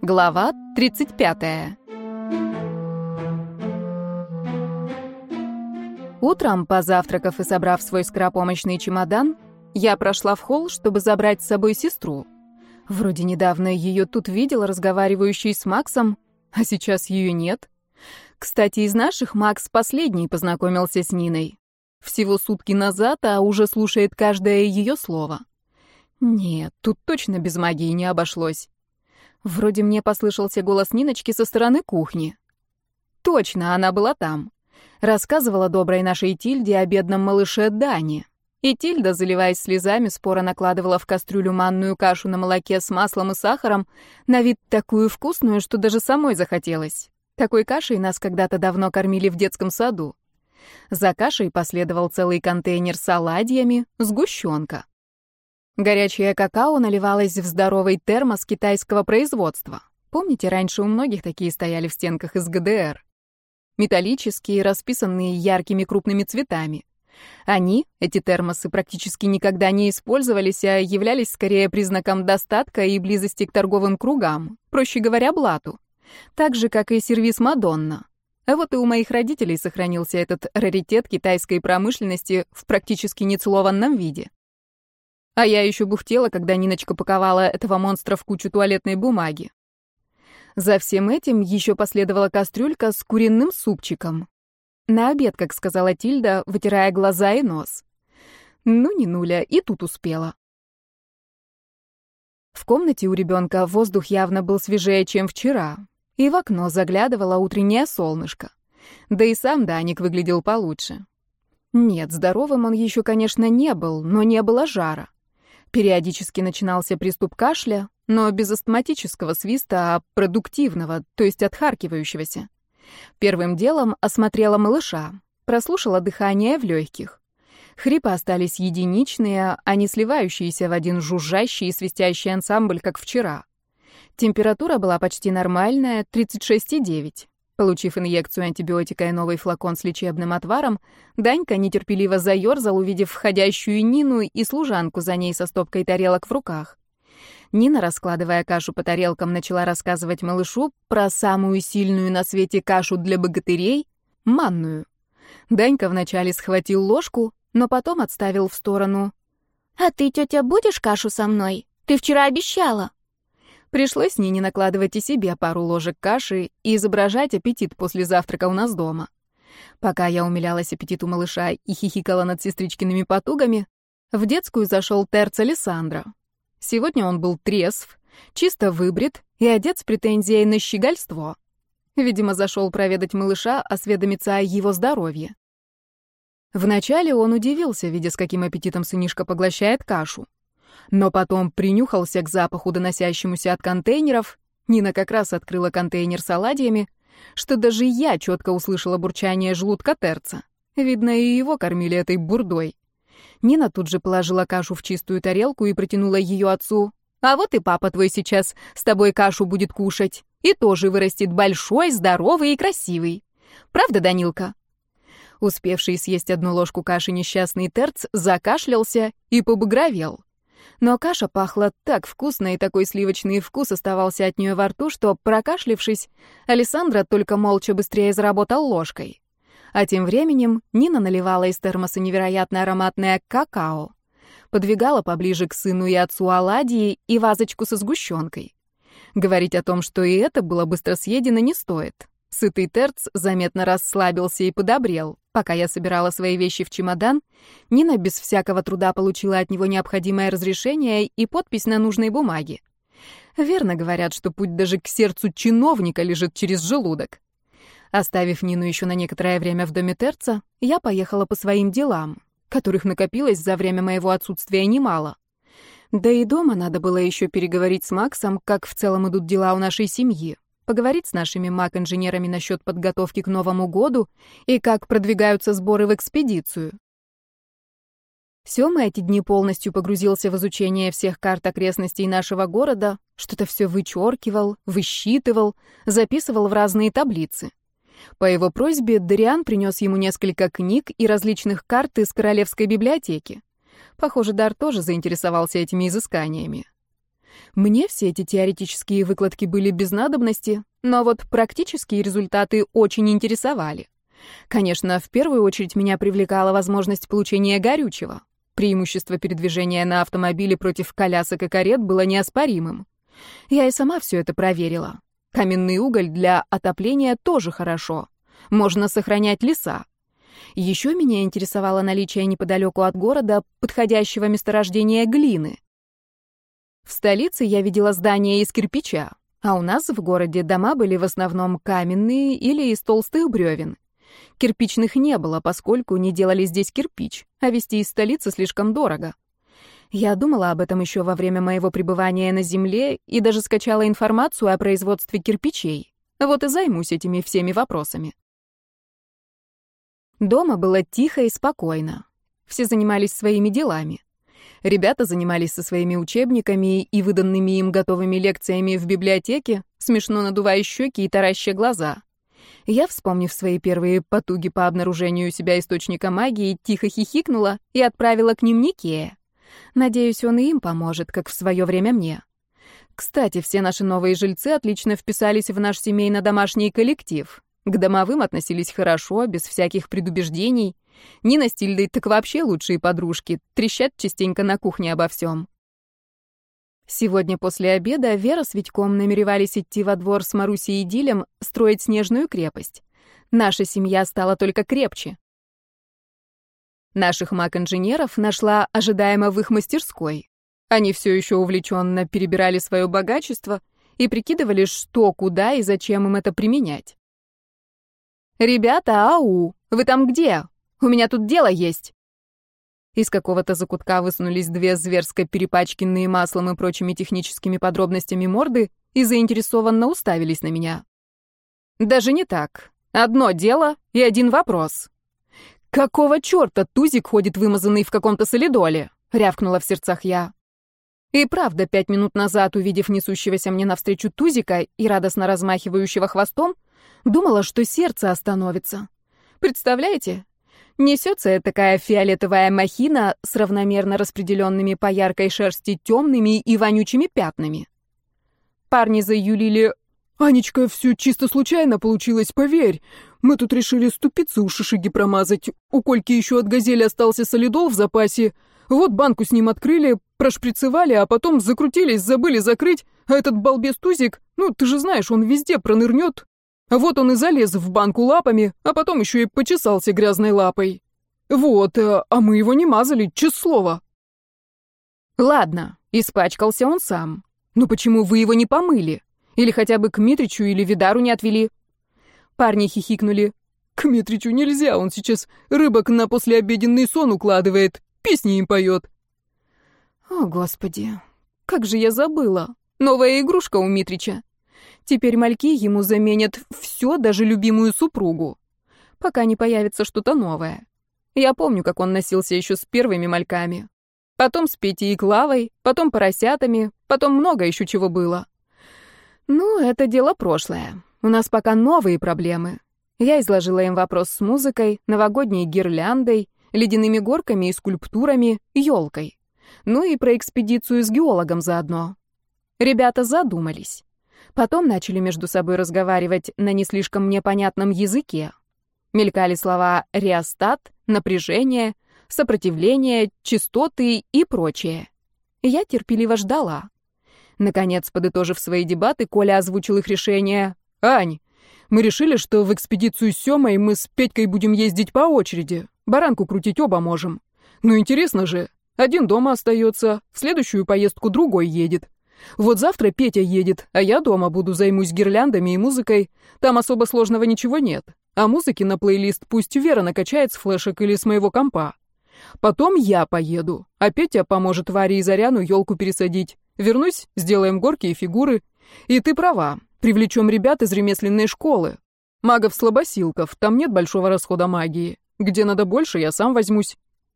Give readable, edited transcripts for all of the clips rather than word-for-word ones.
Глава 35. Утром, позавтракав и собрав свой скоропомощный чемодан, я прошла в холл, чтобы забрать с собой сестру. Вроде недавно ее тут видела, разговаривающей с Максом, а сейчас ее нет. Кстати, из наших Макс последний познакомился с Ниной. Всего сутки назад, а уже слушает каждое ее слово. Нет, тут точно без магии не обошлось. Вроде мне послышался голос Ниночки со стороны кухни. Точно, она была там. Рассказывала доброй нашей Тильде о бедном малыше Дане. И Тильда, заливаясь слезами, споро накладывала в кастрюлю манную кашу на молоке с маслом и сахаром, на вид такую вкусную, что даже самой захотелось. Такой кашей нас когда-то давно кормили в детском саду. За кашей последовал целый контейнер с оладьями, сгущенка. Горячее какао наливалось в здоровый термос китайского производства. Помните, раньше у многих такие стояли в стенках из ГДР? Металлические, расписанные яркими крупными цветами. Они, эти термосы, практически никогда не использовались, а являлись скорее признаком достатка и близости к торговым кругам, проще говоря, блату. Так же, как и сервиз Мадонна. А вот и у моих родителей сохранился этот раритет китайской промышленности в практически нецелованном виде. А я еще бухтела, когда Ниночка паковала этого монстра в кучу туалетной бумаги. За всем этим еще последовала кастрюлька с куриным супчиком. На обед, как сказала Тильда, вытирая глаза и нос. Ну, не нуля, и тут успела. В комнате у ребенка воздух явно был свежее, чем вчера, и в окно заглядывало утреннее солнышко. Да и сам Даник выглядел получше. Нет, здоровым он еще, конечно, не был, но не было жара. Периодически начинался приступ кашля, но без астматического свиста, а продуктивного, то есть отхаркивающегося. Первым делом осмотрела малыша, прослушала дыхание в легких. Хрипы остались единичные, а не сливающиеся в один жужжащий и свистящий ансамбль, как вчера. Температура была почти нормальная, 36,9. Получив инъекцию антибиотика и новый флакон с лечебным отваром, Данька нетерпеливо заерзал, увидев входящую Нину и служанку за ней со стопкой тарелок в руках. Нина, раскладывая кашу по тарелкам, начала рассказывать малышу про самую сильную на свете кашу для богатырей — манную. Данька вначале схватил ложку, но потом отставил в сторону. «А ты, тетя, будешь кашу со мной? Ты вчера обещала». Пришлось Нине накладывать и себе пару ложек каши и изображать аппетит после завтрака у нас дома. Пока я умилялась аппетиту малыша и хихикала над сестричкиными потугами, в детскую зашел Терц Алессандро. Сегодня он был трезв, чисто выбрит и одет с претензией на щегольство. Видимо, зашел проведать малыша, осведомиться о его здоровье. Вначале он удивился, видя, с каким аппетитом сынишка поглощает кашу. Но потом принюхался к запаху, доносящемуся от контейнеров. Нина как раз открыла контейнер с оладьями, что даже я четко услышала бурчание желудка Терца. Видно, и его кормили этой бурдой. Нина тут же положила кашу в чистую тарелку и протянула ее отцу. «А вот и папа твой сейчас с тобой кашу будет кушать. И тоже вырастет большой, здоровый и красивый. Правда, Данилка?» Успевший съесть одну ложку каши несчастный Терц закашлялся и побагровел. Но каша пахла так вкусно, и такой сливочный вкус оставался от нее во рту, что, прокашлившись, Алессандро только молча быстрее заработал ложкой. А тем временем Нина наливала из термоса невероятно ароматное какао, подвигала поближе к сыну и отцу оладьи и вазочку со сгущенкой. Говорить о том, что и это было быстро съедено, не стоит. Сытый Терц заметно расслабился и подобрел. Пока я собирала свои вещи в чемодан, Нина без всякого труда получила от него необходимое разрешение и подпись на нужной бумаге. Верно говорят, что путь даже к сердцу чиновника лежит через желудок. Оставив Нину еще на некоторое время в доме Терца, я поехала по своим делам, которых накопилось за время моего отсутствия немало. Да и дома надо было еще переговорить с Максом, как в целом идут дела у нашей семьи. Поговорить с нашими маг-инженерами насчет подготовки к Новому году и как продвигаются сборы в экспедицию. Сёма эти дни полностью погрузился в изучение всех карт окрестностей нашего города, что-то все вычеркивал, высчитывал, записывал в разные таблицы. По его просьбе Дариан принес ему несколько книг и различных карт из Королевской библиотеки. Похоже, Дар тоже заинтересовался этими изысканиями. Мне все эти теоретические выкладки были без надобности, но вот практические результаты очень интересовали. Конечно, в первую очередь меня привлекала возможность получения горючего. Преимущество передвижения на автомобиле против колясок и карет было неоспоримым. Я и сама все это проверила. Каменный уголь для отопления тоже хорошо. Можно сохранять леса. Еще меня интересовало наличие неподалеку от города подходящего месторождения глины. В столице я видела здания из кирпича, а у нас в городе дома были в основном каменные или из толстых бревен. Кирпичных не было, поскольку не делали здесь кирпич, а везти из столицы слишком дорого. Я думала об этом еще во время моего пребывания на земле и даже скачала информацию о производстве кирпичей. Вот и займусь этими всеми вопросами. Дома было тихо и спокойно. Все занимались своими делами. Ребята занимались со своими учебниками и выданными им готовыми лекциями в библиотеке, смешно надувая щеки и тараща глаза. Я, вспомнив свои первые потуги по обнаружению себя источника магии, тихо хихикнула и отправила к ним Никея. Надеюсь, он и им поможет, как в свое время мне. Кстати, все наши новые жильцы отлично вписались в наш семейно-домашний коллектив. К домовым относились хорошо, без всяких предубеждений. Нина с Тильдой так вообще лучшие подружки, трещат частенько на кухне обо всем. Сегодня после обеда Вера с Витьком намеревались идти во двор с Марусей и Дилем строить снежную крепость. Наша семья стала только крепче. Наших маг-инженеров нашла ожидаемо в их мастерской. Они все еще увлеченно перебирали свое богачество и прикидывали, что, куда и зачем им это применять. «Ребята, ау! Вы там где? У меня тут дело есть!» Из какого-то закутка высунулись две зверско перепачканные маслом и прочими техническими подробностями морды и заинтересованно уставились на меня. «Даже не так. Одно дело и один вопрос». «Какого черта Тузик ходит вымазанный в каком-то солидоле?» — рявкнула в сердцах я. И правда, 5 минут назад, увидев несущегося мне навстречу Тузика и радостно размахивающего хвостом, думала, что сердце остановится. Представляете? Несется такая фиолетовая махина с равномерно распределенными по яркой шерсти темными и вонючими пятнами. Парни заюлили: «Анечка, все чисто случайно получилось, поверь. Мы тут решили ступицы у шишиги промазать. У Кольки еще от газели остался солидол в запасе. Вот банку с ним открыли, прошприцевали, а потом закрутились, забыли закрыть. А этот балбес Тузик, ну, ты же знаешь, он везде пронырнет. А вот он и залез в банку лапами, а потом еще и почесался грязной лапой. Вот, а мы его не мазали, честное слово». «Ладно, испачкался он сам. Но почему вы его не помыли? Или хотя бы к Митричу или Видару не отвели?» Парни хихикнули. «К Митричу нельзя, он сейчас рыбок на послеобеденный сон укладывает, песни им поет». О, Господи, как же я забыла. Новая игрушка у Митрича. Теперь мальки ему заменят все, даже любимую супругу. Пока не появится что-то новое. Я помню, как он носился еще с первыми мальками. Потом с Петей и Клавой, потом поросятами, потом много еще чего было. Ну, это дело прошлое. У нас пока новые проблемы. Я изложила им вопрос с музыкой, новогодней гирляндой, ледяными горками и скульптурами, елкой. Ну и про экспедицию с геологом заодно. Ребята задумались. Потом начали между собой разговаривать на не слишком мне понятном языке. Мелькали слова «реостат», «напряжение», «сопротивление», «частоты» и прочее. Я терпеливо ждала. Наконец, подытожив свои дебаты, Коля озвучил их решение. «Ань, мы решили, что в экспедицию с Сёмой мы с Петькой будем ездить по очереди. Баранку крутить оба можем. Ну интересно же, один дома остается, в следующую поездку другой едет. Вот завтра Петя едет, а я дома буду, займусь гирляндами и музыкой. Там особо сложного ничего нет. А музыки на плейлист пусть Вера накачает с флешек или с моего компа. Потом я поеду, а Петя поможет Варе и Заряну елку пересадить. Вернусь, сделаем горки и фигуры. И ты права, привлечем ребят из ремесленной школы. Магов-слабосилков, там нет большого расхода магии. Где надо больше, я сам возьмусь».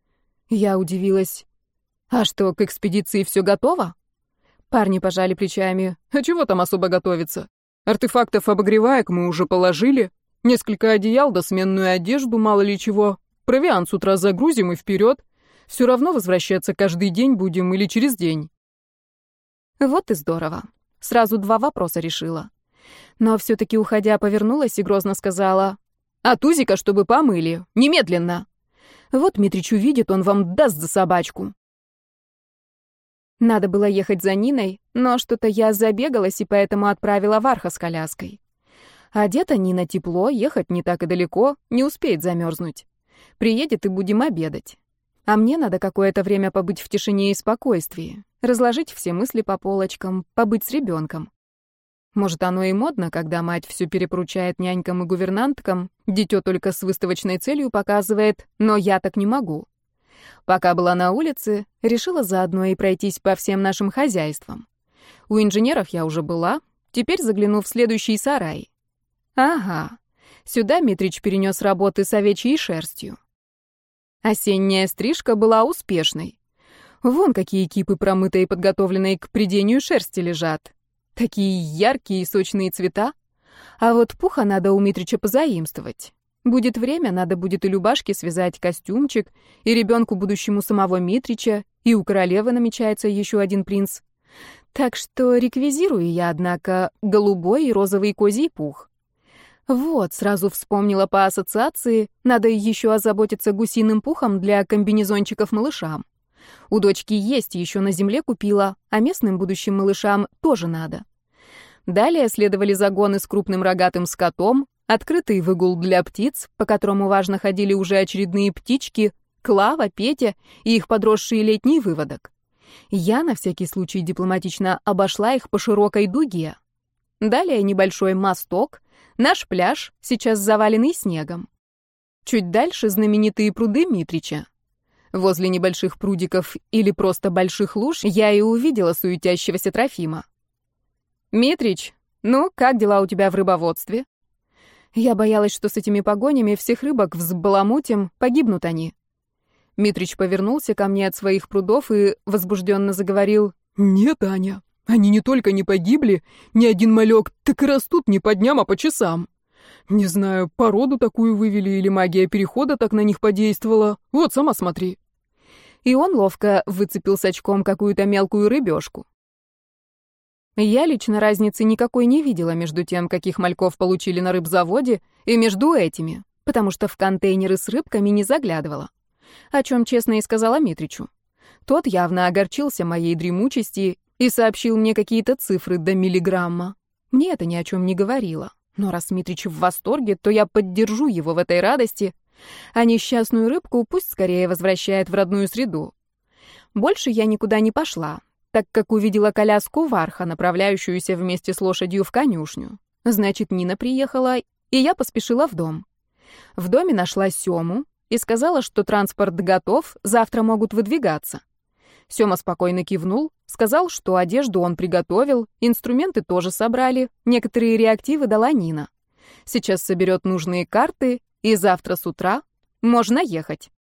Я удивилась. «А что, к экспедиции все готово?» Парни пожали плечами. «А чего там особо готовиться? Артефактов обогреваек мы уже положили. Несколько одеял да сменную одежду, мало ли чего. Провиант с утра загрузим и вперед. Все равно возвращаться каждый день будем или через день». Вот и здорово. Сразу 2 вопроса решила. Но все-таки, уходя, повернулась и грозно сказала: «А тузика, чтобы помыли. Немедленно!» Вот Митрич увидит, он вам даст за собачку. Надо было ехать за Ниной, но что-то я забегалась и поэтому отправила Варха с коляской. Одета Нина тепло, ехать не так и далеко, не успеет замерзнуть. Приедет и будем обедать. А мне надо какое-то время побыть в тишине и спокойствии, разложить все мысли по полочкам, побыть с ребенком. Может, оно и модно, когда мать все перепоручает нянькам и гувернанткам, дитё только с выставочной целью показывает, но я так не могу. Пока была на улице, решила заодно и пройтись по всем нашим хозяйствам. У инженеров я уже была, теперь загляну в следующий сарай. Ага, сюда Митрич перенес работы с овечьей шерстью. Осенняя стрижка была успешной. Вон какие кипы промытой и подготовленной к прядению шерсти лежат. Такие яркие и сочные цвета. А вот пуха надо у Митрича позаимствовать. Будет время, надо будет и Любашке связать костюмчик, и ребенку будущему самого Митрича, и у королевы намечается еще один принц. Так что реквизирую я, однако, голубой и розовый козий пух. Вот, сразу вспомнила по ассоциации, надо еще озаботиться гусиным пухом для комбинезончиков малышам. У дочки есть, еще на земле купила, а местным будущим малышам тоже надо. Далее следовали загоны с крупным рогатым скотом, открытый выгул для птиц, по которому важно ходили уже очередные птички, Клава, Петя и их подросший летний выводок. Я на всякий случай дипломатично обошла их по широкой дуге. Далее небольшой мосток, наш пляж, сейчас заваленный снегом. Чуть дальше знаменитые пруды Митрича. Возле небольших прудиков или просто больших луж я и увидела суетящегося Трофима. «Митрич, ну, как дела у тебя в рыбоводстве?» Я боялась, что с этими погонями всех рыбок взбаламутим, погибнут они. Митрич повернулся ко мне от своих прудов и возбужденно заговорил: «Нет, Аня, они не только не погибли, ни один малек, так и растут не по дням, а по часам. Не знаю, породу такую вывели или магия перехода так на них подействовала. Вот, сама смотри». И он ловко выцепил с очком какую-то мелкую рыбешку. Я лично разницы никакой не видела между тем, каких мальков получили на рыбзаводе, и между этими, потому что в контейнеры с рыбками не заглядывала. О чем честно и сказала Митричу. Тот явно огорчился моей дремучести и сообщил мне какие-то цифры до миллиграмма. Мне это ни о чем не говорило. Но раз Митрич в восторге, то я поддержу его в этой радости, а несчастную рыбку пусть скорее возвращает в родную среду. Больше я никуда не пошла, так как увидела коляску Варха, направляющуюся вместе с лошадью в конюшню. Значит, Нина приехала, и я поспешила в дом. В доме нашла Сему и сказала, что транспорт готов, завтра могут выдвигаться. Сема спокойно кивнул, сказал, что одежду он приготовил, инструменты тоже собрали, некоторые реактивы дала Нина. Сейчас соберет нужные карты, и завтра с утра можно ехать.